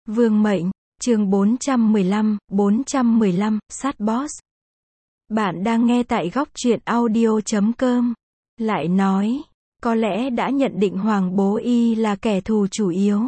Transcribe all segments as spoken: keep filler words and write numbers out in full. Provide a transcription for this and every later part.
Vương mệnh, chương bốn trăm mười lăm, bốn trăm mười lăm, sát boss. Bạn đang nghe tại góc truyện audio chấm com. Lại nói, có lẽ đã nhận định Hoàng Bố Y là kẻ thù chủ yếu.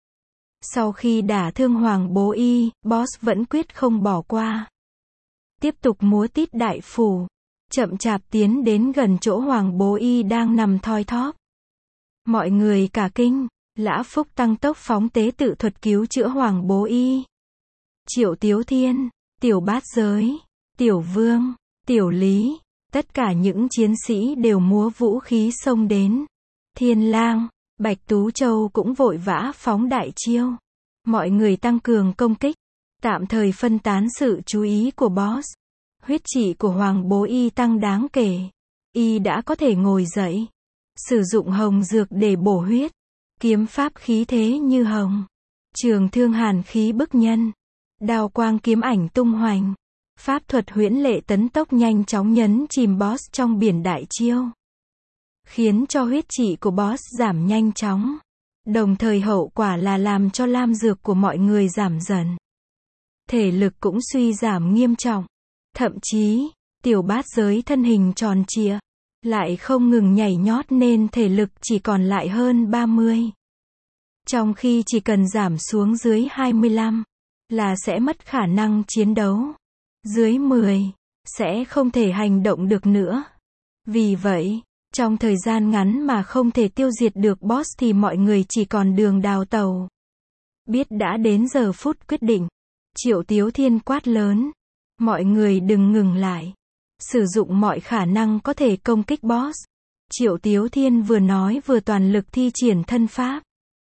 Sau khi đả thương Hoàng Bố Y, boss vẫn quyết không bỏ qua. Tiếp tục múa tít đại phủ, chậm chạp tiến đến gần chỗ Hoàng Bố Y đang nằm thoi thóp. Mọi người cả kinh, Lã Phúc tăng tốc phóng tế tự thuật cứu chữa Hoàng Bố Y. Triệu Tiếu Thiên, Tiểu Bát Giới, Tiểu Vương, Tiểu Lý, tất cả những chiến sĩ đều múa vũ khí xông đến. Thiên Lang, Bạch Tú Châu cũng vội vã phóng đại chiêu. Mọi người tăng cường công kích, tạm thời phân tán sự chú ý của boss. Huyết trị của Hoàng Bố Y tăng đáng kể. Y đã có thể ngồi dậy, sử dụng hồng dược để bổ huyết. Kiếm pháp khí thế như hồng, trường thương hàn khí bức nhân, đao quang kiếm ảnh tung hoành. Pháp thuật huyễn lệ tấn tốc nhanh chóng nhấn chìm boss trong biển đại chiêu, khiến cho huyết trị của boss giảm nhanh chóng. Đồng thời hậu quả là làm cho lam dược của mọi người giảm dần. Thể lực cũng suy giảm nghiêm trọng. Thậm chí, Tiểu Bát Giới thân hình tròn trịa, lại không ngừng nhảy nhót nên thể lực chỉ còn lại hơn ba mươi. Trong khi chỉ cần giảm xuống dưới hai mươi lăm, là sẽ mất khả năng chiến đấu. Dưới mười, sẽ không thể hành động được nữa. Vì vậy, trong thời gian ngắn mà không thể tiêu diệt được boss thì mọi người chỉ còn đường đào tẩu. Biết đã đến giờ phút quyết định, Triệu Tiếu Thiên quát lớn. Mọi người đừng ngừng lại. Sử dụng mọi khả năng có thể công kích boss. Triệu Tiếu Thiên vừa nói vừa toàn lực thi triển thân pháp.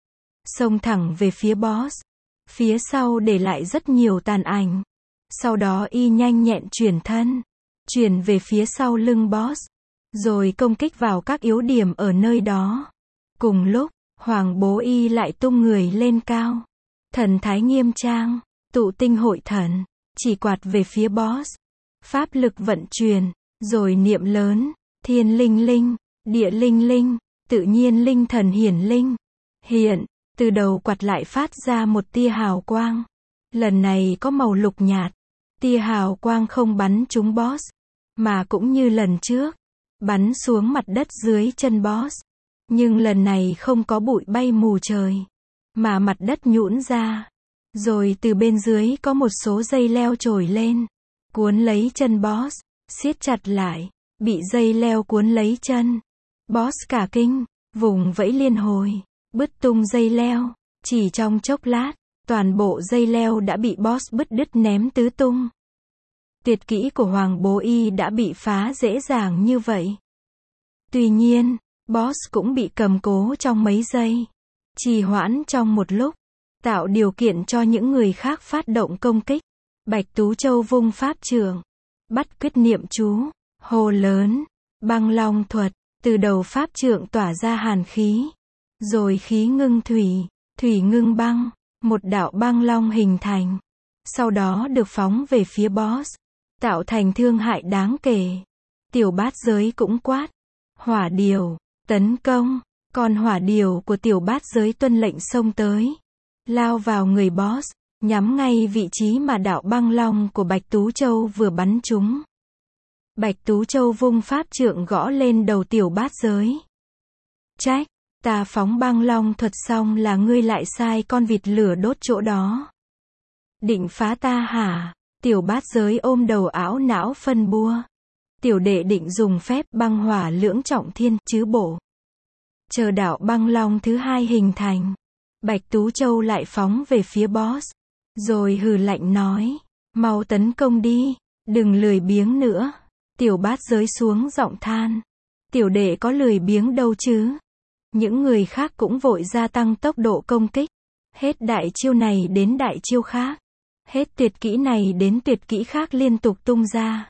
Xông thẳng về phía boss. Phía sau để lại rất nhiều tàn ảnh. Sau đó y nhanh nhẹn chuyển thân, chuyển về phía sau lưng boss, rồi công kích vào các yếu điểm ở nơi đó. Cùng lúc, Hoàng Bố Y lại tung người lên cao. Thần thái nghiêm trang, tụ tinh hội thần, chỉ quạt về phía boss. Pháp lực vận chuyển, rồi niệm lớn, thiên linh linh, địa linh linh, tự nhiên linh thần hiển linh. Hiện, từ đầu quạt lại phát ra một tia hào quang. Lần này có màu lục nhạt. Tia hào quang không bắn trúng boss, mà cũng như lần trước, bắn xuống mặt đất dưới chân boss. Nhưng lần này không có bụi bay mù trời, mà mặt đất nhũn ra. Rồi từ bên dưới có một số dây leo trồi lên, cuốn lấy chân boss, siết chặt lại, bị dây leo cuốn lấy chân. Boss cả kinh, vùng vẫy liên hồi, bứt tung dây leo. Chỉ trong chốc lát, toàn bộ dây leo đã bị boss bứt đứt ném tứ tung. Tuyệt kỹ của Hoàng Bố Y đã bị phá dễ dàng như vậy. Tuy nhiên, boss cũng bị cầm cố trong mấy giây, trì hoãn trong một lúc, tạo điều kiện cho những người khác phát động công kích. Bạch Tú Châu vung pháp trượng, bắt quyết niệm chú, hô lớn, băng long thuật, từ đầu pháp trượng tỏa ra hàn khí, rồi khí ngưng thủy, thủy ngưng băng, một đạo băng long hình thành, sau đó được phóng về phía boss, tạo thành thương hại đáng kể. Tiểu Bát Giới cũng quát, hỏa điều, tấn công. Còn hỏa điều của Tiểu Bát Giới tuân lệnh xông tới, lao vào người boss, nhắm ngay vị trí mà đạo băng long của Bạch Tú Châu vừa bắn trúng. Bạch Tú Châu vung pháp trượng gõ lên đầu Tiểu Bát Giới. Trách, ta phóng băng long thuật xong là ngươi lại sai con vịt lửa đốt chỗ đó. Định phá ta hả? Tiểu Bát Giới ôm đầu ảo não phân bua. Tiểu đệ định dùng phép băng hỏa lưỡng trọng thiên chứ bộ. Chờ đạo băng long thứ hai hình thành, Bạch Tú Châu lại phóng về phía boss, rồi hừ lạnh nói, mau tấn công đi, đừng lười biếng nữa. Tiểu Bát Giới xuống giọng than, tiểu đệ có lười biếng đâu chứ. Những người khác cũng vội gia tăng tốc độ công kích, hết đại chiêu này đến đại chiêu khác, hết tuyệt kỹ này đến tuyệt kỹ khác liên tục tung ra.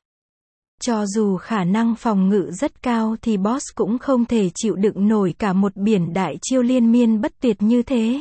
Cho dù khả năng phòng ngự rất cao thì boss cũng không thể chịu đựng nổi cả một biển đại chiêu liên miên bất tuyệt như thế.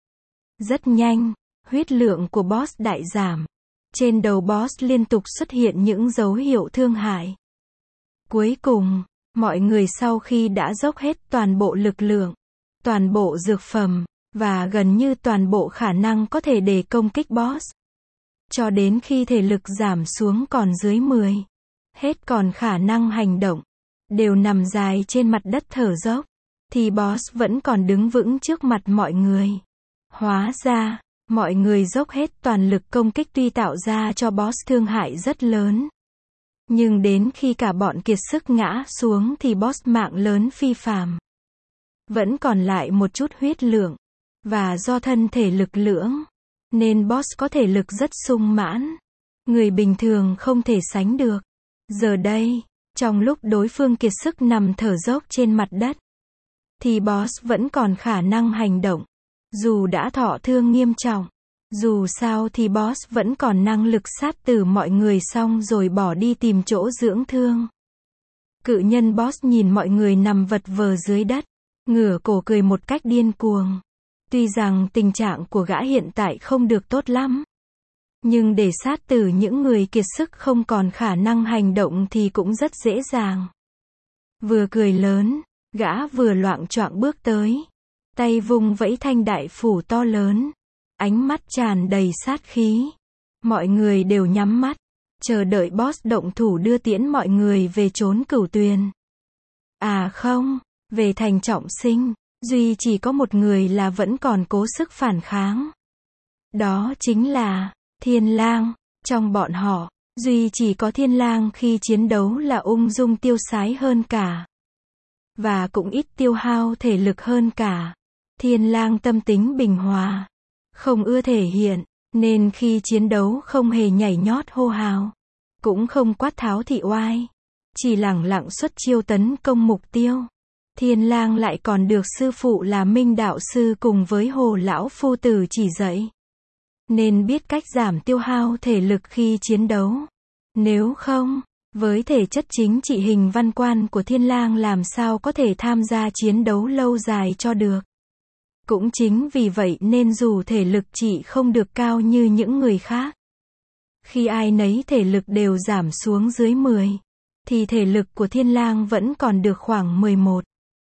Rất nhanh, huyết lượng của boss đại giảm. Trên đầu boss liên tục xuất hiện những dấu hiệu thương hại. Cuối cùng, mọi người sau khi đã dốc hết toàn bộ lực lượng, toàn bộ dược phẩm, và gần như toàn bộ khả năng có thể để công kích boss. Cho đến khi thể lực giảm xuống còn dưới mười. Hết còn khả năng hành động. Đều nằm dài trên mặt đất thở dốc. Thì boss vẫn còn đứng vững trước mặt mọi người. Hóa ra, mọi người dốc hết toàn lực công kích tuy tạo ra cho boss thương hại rất lớn. Nhưng đến khi cả bọn kiệt sức ngã xuống thì boss mạng lớn phi phàm. Vẫn còn lại một chút huyết lượng. Và do thân thể lực lưỡng, nên boss có thể lực rất sung mãn. Người bình thường không thể sánh được. Giờ đây, trong lúc đối phương kiệt sức nằm thở dốc trên mặt đất, thì boss vẫn còn khả năng hành động. Dù đã thọ thương nghiêm trọng. Dù sao thì boss vẫn còn năng lực sát tử mọi người xong rồi bỏ đi tìm chỗ dưỡng thương. Cự nhân boss nhìn mọi người nằm vật vờ dưới đất. Ngửa cổ cười một cách điên cuồng. Tuy rằng tình trạng của gã hiện tại không được tốt lắm. Nhưng để sát tử những người kiệt sức không còn khả năng hành động thì cũng rất dễ dàng. Vừa cười lớn, gã vừa loạng choạng bước tới. Tay vung vẫy thanh đại phủ to lớn. Ánh mắt tràn đầy sát khí. Mọi người đều nhắm mắt, chờ đợi boss động thủ đưa tiễn mọi người về chốn Cửu Tuyền. À không, về thành Trọng Sinh, duy chỉ có một người là vẫn còn cố sức phản kháng. Đó chính là Thiên Lang. Trong bọn họ, duy chỉ có Thiên Lang khi chiến đấu là ung dung tiêu sái hơn cả. Và cũng ít tiêu hao thể lực hơn cả. Thiên Lang tâm tính bình hòa. Không ưa thể hiện, nên khi chiến đấu không hề nhảy nhót hô hào. Cũng không quát tháo thị oai. Chỉ lẳng lặng xuất chiêu tấn công mục tiêu. Thiên Lang lại còn được sư phụ là Minh Đạo Sư cùng với Hồ Lão Phu Tử chỉ dạy. Nên biết cách giảm tiêu hao thể lực khi chiến đấu. Nếu không, với thể chất chính trị hình văn quan của Thiên Lang làm sao có thể tham gia chiến đấu lâu dài cho được. Cũng chính vì vậy nên dù thể lực chỉ không được cao như những người khác. Khi ai nấy thể lực đều giảm xuống dưới mười, thì thể lực của Thiên Lang vẫn còn được khoảng mười một.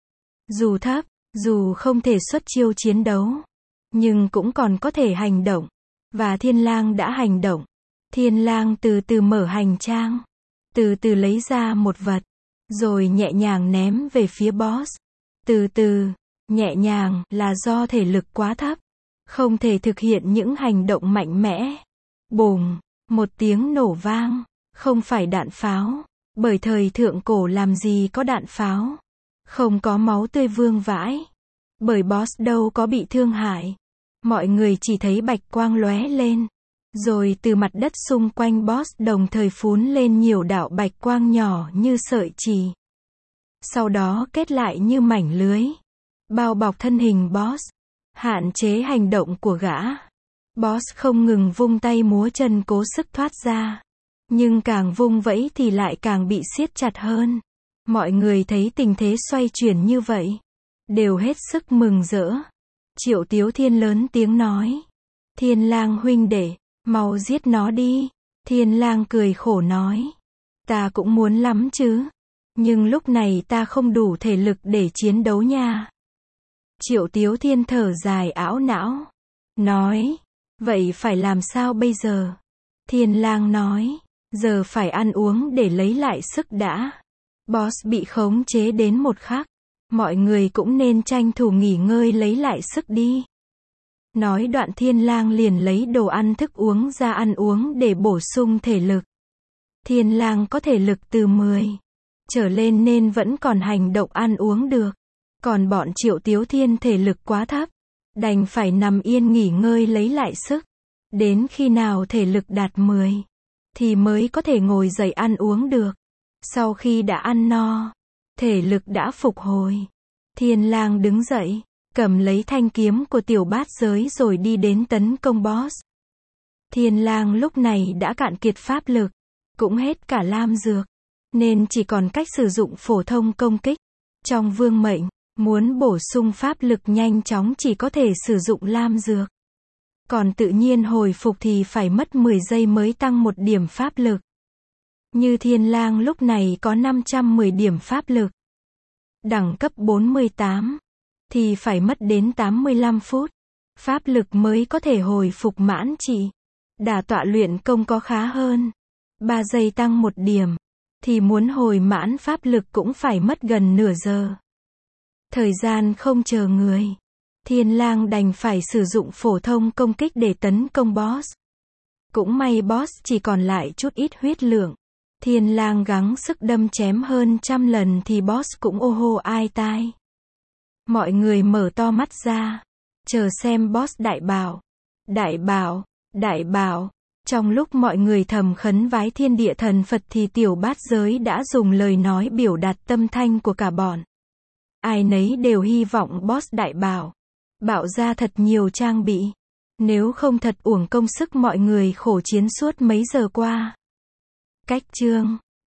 Dù thấp, dù không thể xuất chiêu chiến đấu, nhưng cũng còn có thể hành động. Và Thiên Lang đã hành động. Thiên Lang từ từ mở hành trang. Từ từ lấy ra một vật. Rồi nhẹ nhàng ném về phía boss. Từ từ, nhẹ nhàng là do thể lực quá thấp. Không thể thực hiện những hành động mạnh mẽ. Bùng, một tiếng nổ vang. Không phải đạn pháo. Bởi thời thượng cổ làm gì có đạn pháo. Không có máu tươi vương vãi. Bởi boss đâu có bị thương hại. Mọi người chỉ thấy bạch quang lóe lên. Rồi từ mặt đất xung quanh boss đồng thời phún lên nhiều đạo bạch quang nhỏ như sợi chì. Sau đó kết lại như mảnh lưới. Bao bọc thân hình boss. Hạn chế hành động của gã. Boss không ngừng vung tay múa chân cố sức thoát ra. Nhưng càng vung vẫy thì lại càng bị siết chặt hơn. Mọi người thấy tình thế xoay chuyển như vậy. Đều hết sức mừng rỡ. Triệu Tiếu Thiên lớn tiếng nói. Thiên Lang huynh đệ, mau giết nó đi. Thiên Lang cười khổ nói. Ta cũng muốn lắm chứ. Nhưng lúc này ta không đủ thể lực để chiến đấu nha. Triệu Tiếu Thiên thở dài ảo não. Nói. Vậy phải làm sao bây giờ? Thiên Lang nói. Giờ phải ăn uống để lấy lại sức đã. Boss bị khống chế đến một khắc. Mọi người cũng nên tranh thủ nghỉ ngơi lấy lại sức đi. Nói đoạn Thiên Lang liền lấy đồ ăn thức uống ra ăn uống để bổ sung thể lực. Thiên Lang có thể lực từ mười trở lên nên vẫn còn hành động ăn uống được. Còn bọn Triệu Tiếu Thiên thể lực quá thấp. Đành phải nằm yên nghỉ ngơi lấy lại sức. Đến khi nào thể lực đạt mười thì mới có thể ngồi dậy ăn uống được. Sau khi đã ăn no, thể lực đã phục hồi. Thiên Lang đứng dậy, cầm lấy thanh kiếm của tiểu bát giới rồi đi đến tấn công boss. Thiên Lang lúc này đã cạn kiệt pháp lực, cũng hết cả lam dược, nên chỉ còn cách sử dụng phổ thông công kích. Trong vương mệnh, muốn bổ sung pháp lực nhanh chóng chỉ có thể sử dụng lam dược. Còn tự nhiên hồi phục thì phải mất mười giây mới tăng một điểm pháp lực. Như Thiên Lang lúc này có năm trăm mười điểm pháp lực. Đẳng cấp bốn mươi tám. Thì phải mất đến tám mươi lăm phút. Pháp lực mới có thể hồi phục mãn trị. Đả tọa luyện công có khá hơn. ba giây tăng một điểm. Thì muốn hồi mãn pháp lực cũng phải mất gần nửa giờ. Thời gian không chờ người. Thiên lang đành phải sử dụng phổ thông công kích để tấn công boss. Cũng may boss chỉ còn lại chút ít huyết lượng. Thiên lang gắng sức đâm chém hơn trăm lần thì boss cũng ô hô ai tai. Mọi người mở to mắt ra. Chờ xem boss đại bảo. Đại bảo, đại bảo. Trong lúc mọi người thầm khấn vái thiên địa thần Phật thì tiểu bát giới đã dùng lời nói biểu đạt tâm thanh của cả bọn. Ai nấy đều hy vọng boss đại bảo. Bảo ra thật nhiều trang bị. Nếu không thật uổng công sức mọi người khổ chiến suốt mấy giờ qua. Cách chương